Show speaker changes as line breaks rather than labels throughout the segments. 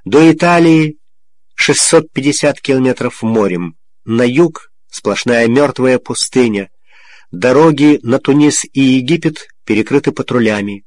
До Италии 650 километров морем, на юг сплошная мертвая пустыня, дороги на Тунис и Египет перекрыты патрулями.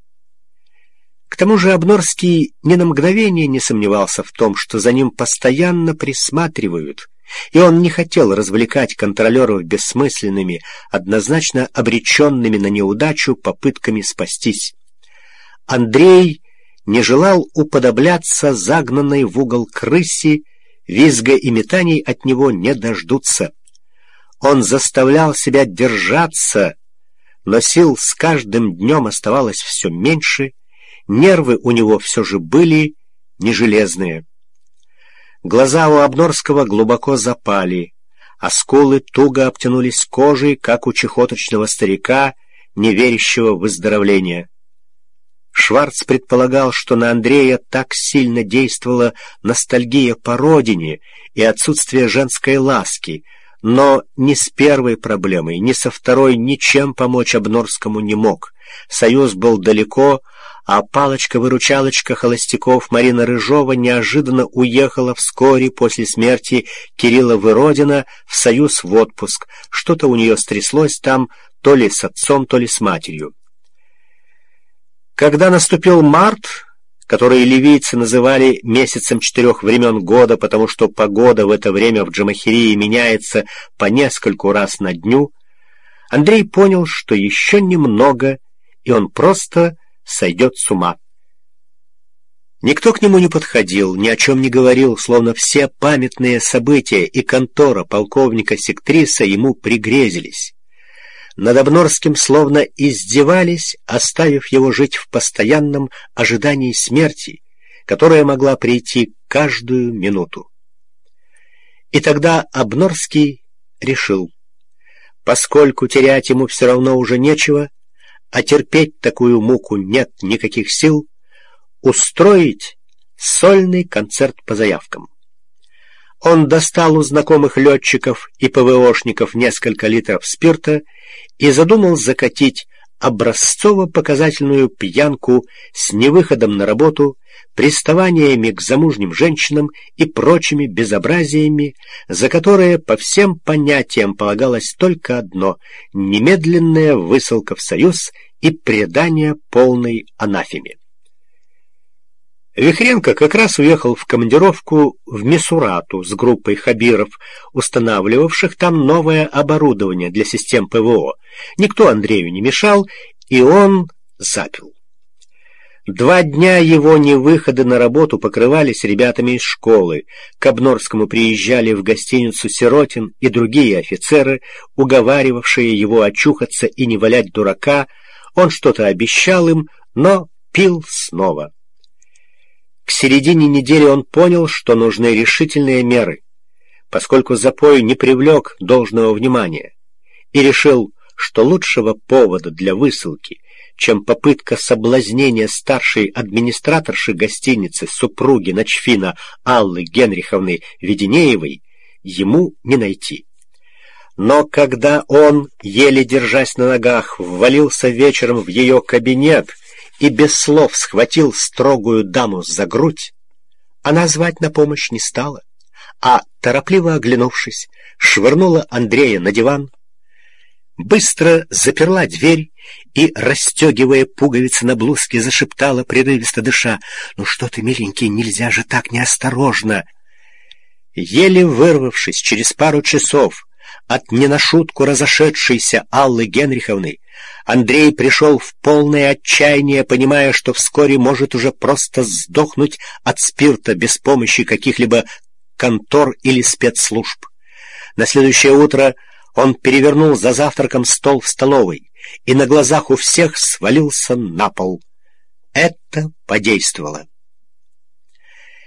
К тому же Обнорский ни на мгновение не сомневался в том, что за ним постоянно присматривают, и он не хотел развлекать контролеров бессмысленными, однозначно обреченными на неудачу попытками спастись. Андрей не желал уподобляться загнанной в угол крысе, визга и метаний от него не дождутся. Он заставлял себя держаться, но сил с каждым днем оставалось все меньше, нервы у него все же были не железные. Глаза у Обнорского глубоко запали, а скулы туго обтянулись кожей, как у чехоточного старика, не верящего в выздоровление. Шварц предполагал, что на Андрея так сильно действовала ностальгия по родине и отсутствие женской ласки, но ни с первой проблемой, ни со второй ничем помочь Обнорскому не мог. Союз был далеко, а палочка-выручалочка холостяков Марина Рыжова неожиданно уехала вскоре после смерти Кирилла Выродина в Союз в отпуск. Что-то у нее стряслось там, то ли с отцом, то ли с матерью. Когда наступил март, который ливийцы называли месяцем 4 времен года, потому что погода в это время в Джамахирии меняется по нескольку раз на дню, Андрей понял, что еще немного, и он просто сойдет с ума. Никто к нему не подходил, ни о чем не говорил, словно все памятные события и контора полковника Сектриса ему пригрезились. Над Обнорским словно издевались, оставив его жить в постоянном ожидании смерти, которая могла прийти каждую минуту. И тогда Обнорский решил, поскольку терять ему все равно уже нечего, а терпеть такую муку нет никаких сил, устроить сольный концерт по заявкам. Он достал у знакомых летчиков и ПВОшников несколько литров спирта и задумал закатить образцово-показательную пьянку с невыходом на работу, приставаниями к замужним женщинам и прочими безобразиями, за которые по всем понятиям полагалось только одно — немедленная высылка в Союз и предание полной анафеме. Вихренко как раз уехал в командировку в Мисурату с группой хабиров, устанавливавших там новое оборудование для систем ПВО. Никто Андрею не мешал, и он запил. 2 дня его невыходы на работу покрывались ребятами из школы. К Обнорскому приезжали в гостиницу Сиротин и другие офицеры, уговаривавшие его очухаться и не валять дурака. Он что-то обещал им, но пил снова. К середине недели он понял, что нужны решительные меры, поскольку запой не привлек должного внимания, и решил, что лучшего повода для высылки, чем попытка соблазнения старшей администраторши гостиницы, супруги начфина Аллы Генриховны Веденеевой, ему не найти. Но когда он, еле держась на ногах, ввалился вечером в ее кабинет и без слов схватил строгую даму за грудь, она звать на помощь не стала, а, торопливо оглянувшись, швырнула Андрея на диван, быстро заперла дверь и, расстегивая пуговицы на блузке, зашептала, прерывисто дыша: «Ну что ты, миленький, нельзя же так неосторожно!» Еле вырвавшись через пару часов от не на шутку разошедшейся Аллы Генриховны, Андрей пришел в полное отчаяние, понимая, что вскоре может уже просто сдохнуть от спирта без помощи каких-либо контор или спецслужб. На следующее утро он перевернул за завтраком стол в столовой и на глазах у всех свалился на пол. Это подействовало.